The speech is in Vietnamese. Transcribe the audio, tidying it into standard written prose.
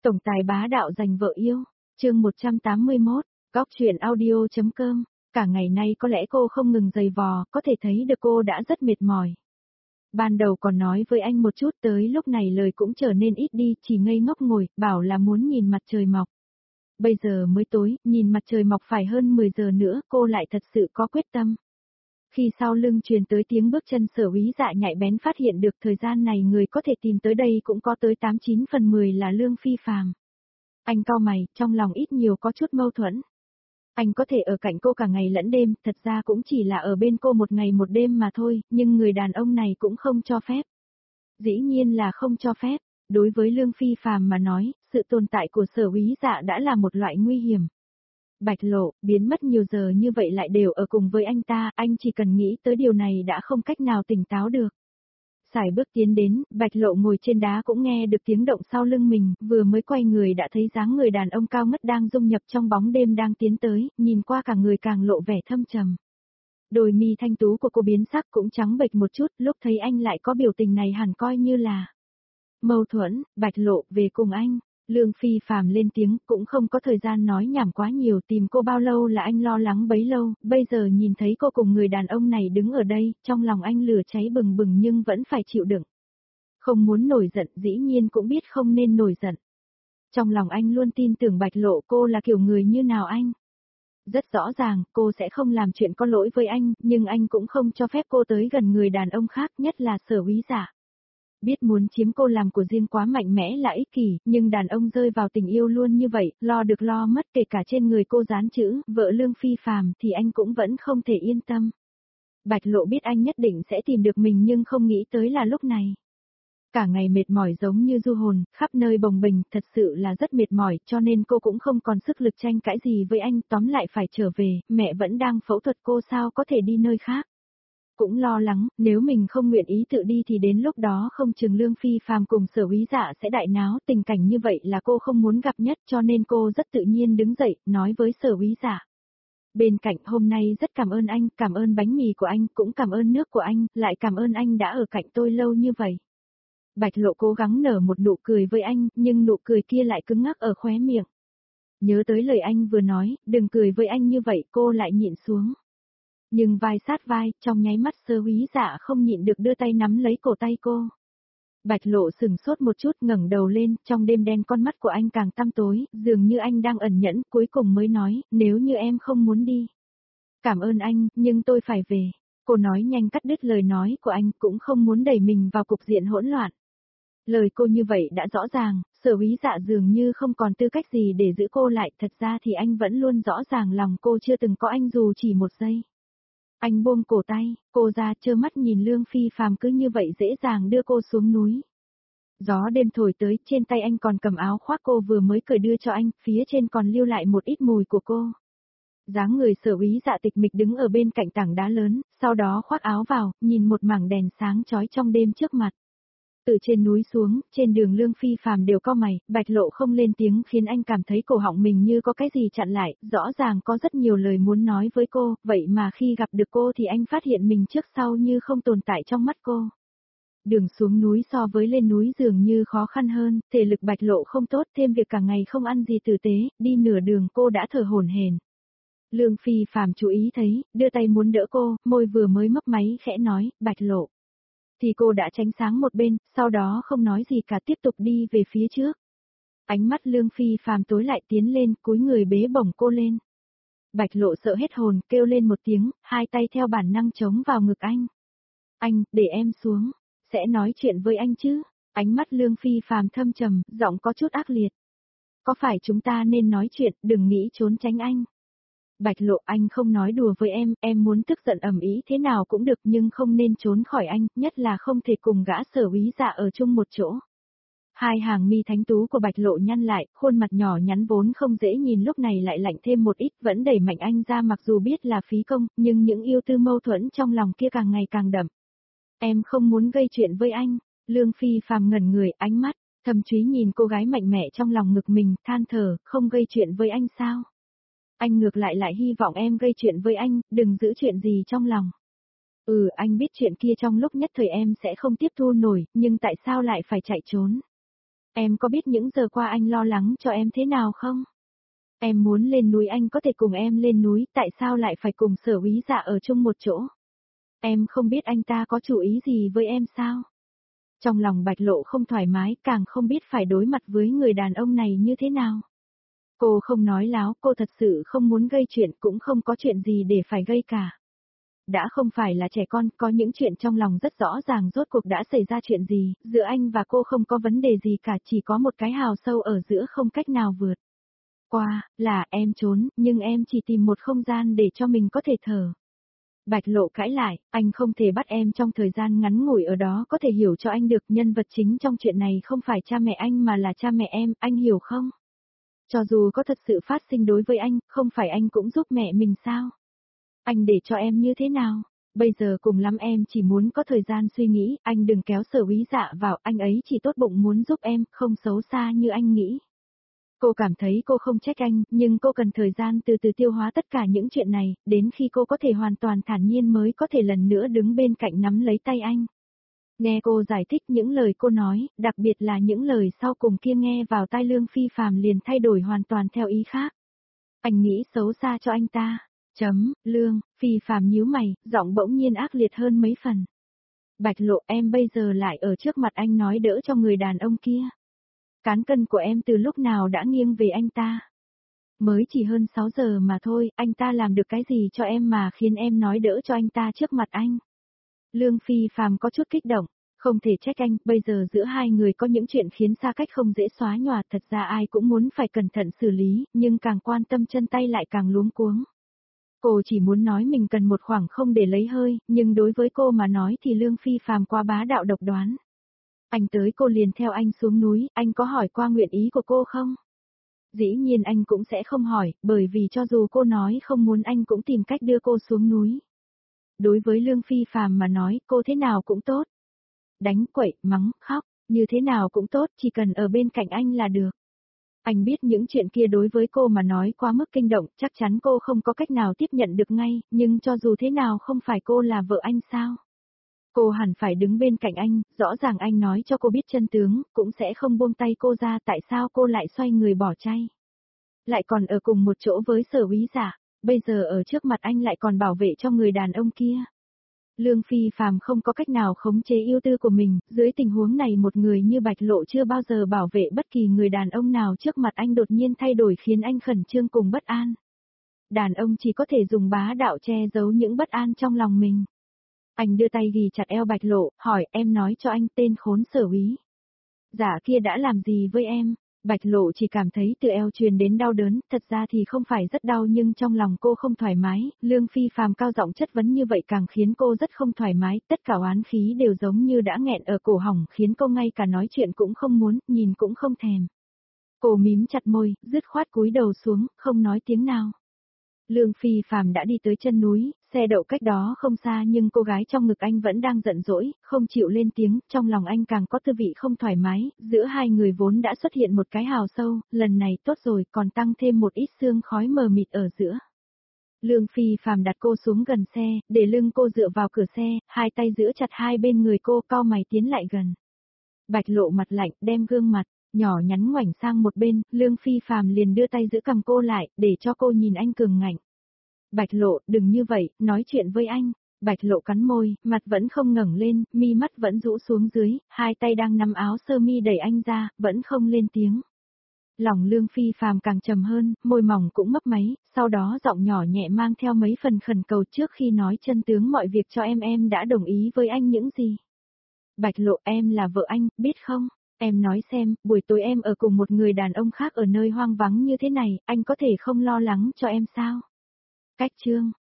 Tổng tài bá đạo giành vợ yêu, chương 181, Góc truyện audio.com, cả ngày nay có lẽ cô không ngừng giày vò, có thể thấy được cô đã rất mệt mỏi. Ban đầu còn nói với anh một chút, tới lúc này lời cũng trở nên ít đi, chỉ ngây ngốc ngồi, bảo là muốn nhìn mặt trời mọc. Bây giờ mới tối, nhìn mặt trời mọc phải hơn 10 giờ nữa, cô lại thật sự có quyết tâm. Khi sau lưng truyền tới tiếng bước chân, Sở Úy Dạ nhạy bén phát hiện được thời gian này người có thể tìm tới đây cũng có tới 89 phần 10 là Lương Phi Phàm. Anh cau mày, trong lòng ít nhiều có chút mâu thuẫn. Anh có thể ở cạnh cô cả ngày lẫn đêm, thật ra cũng chỉ là ở bên cô một ngày một đêm mà thôi, nhưng người đàn ông này cũng không cho phép. Dĩ nhiên là không cho phép, đối với Lương Phi Phàm mà nói, sự tồn tại của Sở Úy Dạ đã là một loại nguy hiểm. Bạch Lộ, biến mất nhiều giờ như vậy lại đều ở cùng với anh ta, anh chỉ cần nghĩ tới điều này đã không cách nào tỉnh táo được. Sải bước tiến đến, Bạch Lộ ngồi trên đá cũng nghe được tiếng động sau lưng mình, vừa mới quay người đã thấy dáng người đàn ông cao ngất đang dung nhập trong bóng đêm đang tiến tới, nhìn qua cả người càng lộ vẻ thâm trầm. Đôi mi thanh tú của cô biến sắc cũng trắng bệch một chút, lúc thấy anh lại có biểu tình này hẳn coi như là mâu thuẫn. Bạch Lộ, về cùng anh. Lương Phi Phàm lên tiếng, cũng không có thời gian nói nhảm quá nhiều, tìm cô bao lâu là anh lo lắng bấy lâu, bây giờ nhìn thấy cô cùng người đàn ông này đứng ở đây, trong lòng anh lửa cháy bừng bừng nhưng vẫn phải chịu đựng. Không muốn nổi giận, dĩ nhiên cũng biết không nên nổi giận. Trong lòng anh luôn tin tưởng Bạch Lộ cô là kiểu người như nào anh. Rất rõ ràng, cô sẽ không làm chuyện có lỗi với anh, nhưng anh cũng không cho phép cô tới gần người đàn ông khác, nhất là Sở Úy Dạ. Biết muốn chiếm cô làm của riêng quá mạnh mẽ là ích kỷ, nhưng đàn ông rơi vào tình yêu luôn như vậy, lo được lo mất, kể cả trên người cô dán chữ vợ Lương Phi Phàm thì anh cũng vẫn không thể yên tâm. Bạch Lộ biết anh nhất định sẽ tìm được mình nhưng không nghĩ tới là lúc này. Cả ngày mệt mỏi giống như du hồn, khắp nơi bồng bềnh, thật sự là rất mệt mỏi, cho nên cô cũng không còn sức lực tranh cãi gì với anh, tóm lại phải trở về, mẹ vẫn đang phẫu thuật cô sao có thể đi nơi khác. Cũng lo lắng, nếu mình không nguyện ý tự đi thì đến lúc đó không chừng Lương Phi Phàm cùng Sở Úy Dạ sẽ đại náo, tình cảnh như vậy là cô không muốn gặp nhất, cho nên cô rất tự nhiên đứng dậy, nói với Sở Úy Dạ. Bên cạnh, hôm nay rất cảm ơn anh, cảm ơn bánh mì của anh, cũng cảm ơn nước của anh, lại cảm ơn anh đã ở cạnh tôi lâu như vậy. Bạch Lộ cố gắng nở một nụ cười với anh, nhưng nụ cười kia lại cứng ngắc ở khóe miệng. Nhớ tới lời anh vừa nói, đừng cười với anh như vậy, cô lại nhịn xuống. Nhưng vai sát vai, trong nháy mắt Sở Úy Dạ không nhịn được đưa tay nắm lấy cổ tay cô. Bạch Lộ sừng sốt một chút, ngẩng đầu lên, trong đêm đen con mắt của anh càng tăm tối, dường như anh đang ẩn nhẫn, cuối cùng mới nói, nếu như em không muốn đi. Cảm ơn anh, nhưng tôi phải về. Cô nói nhanh cắt đứt lời nói của anh, cũng không muốn đẩy mình vào cục diện hỗn loạn. Lời cô như vậy đã rõ ràng, Sở Úy Dạ dường như không còn tư cách gì để giữ cô lại, thật ra thì anh vẫn luôn rõ ràng lòng cô chưa từng có anh dù chỉ một giây. Anh buông cổ tay, cô ra trơ mắt nhìn Lương Phi Phàm cứ như vậy dễ dàng đưa cô xuống núi. Gió đêm thổi tới, trên tay anh còn cầm áo khoác cô vừa mới cởi đưa cho anh, phía trên còn lưu lại một ít mùi của cô. Dáng người Sở Úy Dạ tịch mịch đứng ở bên cạnh tảng đá lớn, sau đó khoác áo vào, nhìn một mảng đèn sáng chói trong đêm trước mặt. Từ trên núi xuống, trên đường Lương Phi Phàm đều cau mày, Bạch Lộ không lên tiếng khiến anh cảm thấy cổ họng mình như có cái gì chặn lại, rõ ràng có rất nhiều lời muốn nói với cô, vậy mà khi gặp được cô thì anh phát hiện mình trước sau như không tồn tại trong mắt cô. Đường xuống núi so với lên núi dường như khó khăn hơn, thể lực Bạch Lộ không tốt, thêm việc cả ngày không ăn gì tử tế, đi nửa đường cô đã thở hổn hển. Lương Phi Phàm chú ý thấy, đưa tay muốn đỡ cô, môi vừa mới mấp máy khẽ nói, Bạch Lộ. Thì cô đã tránh sáng một bên, sau đó không nói gì cả tiếp tục đi về phía trước. Ánh mắt Lương Phi Phàm tối lại tiến lên, cúi người bế bổng cô lên. Bạch Lộ sợ hết hồn, kêu lên một tiếng, hai tay theo bản năng chống vào ngực anh. Anh, để em xuống, sẽ nói chuyện với anh chứ? Ánh mắt Lương Phi Phàm thâm trầm, giọng có chút ác liệt. Có phải chúng ta nên nói chuyện, đừng nghĩ trốn tránh anh. Bạch Lộ, anh không nói đùa với em muốn tức giận ầm ĩ thế nào cũng được nhưng không nên trốn khỏi anh, nhất là không thể cùng gã Sở Úy Dạ ở chung một chỗ. Hai hàng mi thánh tú của Bạch Lộ nhăn lại, khuôn mặt nhỏ nhắn vốn không dễ nhìn lúc này lại lạnh thêm một ít, vẫn đẩy mạnh anh ra mặc dù biết là phí công, nhưng những yêu tư mâu thuẫn trong lòng kia càng ngày càng đậm. Em không muốn gây chuyện với anh. Lương Phi Phàm ngẩn người, ánh mắt thâm thúy nhìn cô gái mạnh mẽ trong lòng ngực mình, than thở, không gây chuyện với anh sao? Anh ngược lại hy vọng em gây chuyện với anh, đừng giữ chuyện gì trong lòng. Anh biết chuyện kia trong lúc nhất thời em sẽ không tiếp thu nổi, nhưng tại sao lại phải chạy trốn? Em có biết những giờ qua anh lo lắng cho em thế nào không? Em muốn lên núi anh có thể cùng em lên núi, tại sao lại phải cùng Sở Úy Dạ ở chung một chỗ? Em không biết anh ta có chủ ý gì với em sao? Trong lòng Bạch Lộ không thoải mái, càng không biết phải đối mặt với người đàn ông này như thế nào. Cô không nói láo, cô thật sự không muốn gây chuyện, cũng không có chuyện gì để phải gây cả. Đã không phải là trẻ con, có những chuyện trong lòng rất rõ ràng rốt cuộc đã xảy ra chuyện gì, giữa anh và cô không có vấn đề gì cả, chỉ có một cái hào sâu ở giữa không cách nào vượt qua, là em trốn, nhưng em chỉ tìm một không gian để cho mình có thể thở. Bạch Lộ cãi lại, anh không thể bắt em trong thời gian ngắn ngủi ở đó, có thể hiểu cho anh được nhân vật chính trong chuyện này không phải cha mẹ anh mà là cha mẹ em, anh hiểu không? Cho dù có thật sự phát sinh đối với anh, không phải anh cũng giúp mẹ mình sao? Anh để cho em như thế nào? Bây giờ cùng lắm em chỉ muốn có thời gian suy nghĩ, anh đừng kéo Sở Úy Dạ vào, anh ấy chỉ tốt bụng muốn giúp em, không xấu xa như anh nghĩ. Cô cảm thấy cô không trách anh, nhưng cô cần thời gian từ từ tiêu hóa tất cả những chuyện này, đến khi cô có thể hoàn toàn thản nhiên mới có thể lần nữa đứng bên cạnh nắm lấy tay anh. Nghe cô giải thích những lời cô nói, đặc biệt là những lời sau cùng kia nghe vào tai Lương Phi Phàm liền thay đổi hoàn toàn theo ý khác. Anh nghĩ xấu xa cho anh ta. Lương, Phi Phàm nhíu mày, giọng bỗng nhiên ác liệt hơn mấy phần. Bạch Lộ, em bây giờ lại ở trước mặt anh nói đỡ cho người đàn ông kia. Cán cân của em từ lúc nào đã nghiêng về anh ta. Mới chỉ hơn 6 giờ mà thôi, anh ta làm được cái gì cho em mà khiến em nói đỡ cho anh ta trước mặt anh. Lương Phi Phàm có chút kích động, không thể trách anh, bây giờ giữa hai người có những chuyện khiến xa cách không dễ xóa nhòa, thật ra ai cũng muốn phải cẩn thận xử lý, nhưng càng quan tâm chân tay lại càng luống cuống. Cô chỉ muốn nói mình cần một khoảng không để lấy hơi, nhưng đối với cô mà nói thì Lương Phi Phàm quá bá đạo độc đoán. Anh tới cô liền theo anh xuống núi, anh có hỏi qua nguyện ý của cô không? Dĩ nhiên anh cũng sẽ không hỏi, bởi vì cho dù cô nói không muốn anh cũng tìm cách đưa cô xuống núi. Đối với Lương Phi Phàm mà nói, cô thế nào cũng tốt. Đánh, quậy, mắng, khóc, như thế nào cũng tốt, chỉ cần ở bên cạnh anh là được. Anh biết những chuyện kia đối với cô mà nói quá mức kinh động, chắc chắn cô không có cách nào tiếp nhận được ngay, nhưng cho dù thế nào không phải cô là vợ anh sao? Cô hẳn phải đứng bên cạnh anh, rõ ràng anh nói cho cô biết chân tướng, cũng sẽ không buông tay cô ra, tại sao cô lại xoay người bỏ chay? Lại còn ở cùng một chỗ với Sở Úy Dạ, bây giờ ở trước mặt anh lại còn bảo vệ cho người đàn ông kia. Lương Phi Phàm không có cách nào khống chế yêu tư của mình, dưới tình huống này một người như Bạch Lộ chưa bao giờ bảo vệ bất kỳ người đàn ông nào trước mặt anh đột nhiên thay đổi khiến anh khẩn trương cùng bất an. Đàn ông chỉ có thể dùng bá đạo che giấu những bất an trong lòng mình. Anh đưa tay ghì chặt eo Bạch Lộ, hỏi em nói cho anh tên khốn Sở Úy Dạ kia đã làm gì với em? Bạch Lộ chỉ cảm thấy từ eo truyền đến đau đớn, thật ra thì không phải rất đau nhưng trong lòng cô không thoải mái, Lương Phi Phàm cao giọng chất vấn như vậy càng khiến cô rất không thoải mái, tất cả oán khí đều giống như đã nghẹn ở cổ họng khiến cô ngay cả nói chuyện cũng không muốn, nhìn cũng không thèm. Cô mím chặt môi, dứt khoát cúi đầu xuống, không nói tiếng nào. Lương Phi Phàm đã đi tới chân núi, xe đậu cách đó không xa nhưng cô gái trong ngực anh vẫn đang giận dỗi, không chịu lên tiếng, trong lòng anh càng có tư vị không thoải mái, giữa hai người vốn đã xuất hiện một cái hào sâu, lần này tốt rồi còn tăng thêm một ít sương khói mờ mịt ở giữa. Lương Phi Phàm đặt cô xuống gần xe, để lưng cô dựa vào cửa xe, hai tay giữ chặt hai bên người cô, cau mày tiến lại gần. Bạch Lộ mặt lạnh, đem gương mặt nhỏ nhắn ngoảnh sang một bên, Lương Phi Phàm liền đưa tay giữ cầm cô lại, để cho cô nhìn anh cường ngạnh. Bạch Lộ, đừng như vậy, nói chuyện với anh. Bạch Lộ cắn môi, mặt vẫn không ngẩng lên, mi mắt vẫn rũ xuống dưới, hai tay đang nắm áo sơ mi đẩy anh ra, vẫn không lên tiếng. Lòng Lương Phi Phàm càng trầm hơn, môi mỏng cũng mấp máy, sau đó giọng nhỏ nhẹ mang theo mấy phần khẩn cầu trước khi nói chân tướng mọi việc cho em đã đồng ý với anh những gì. Bạch Lộ, em là vợ anh, biết không? Em nói xem, buổi tối em ở cùng một người đàn ông khác ở nơi hoang vắng như thế này, anh có thể không lo lắng cho em sao? Cách chương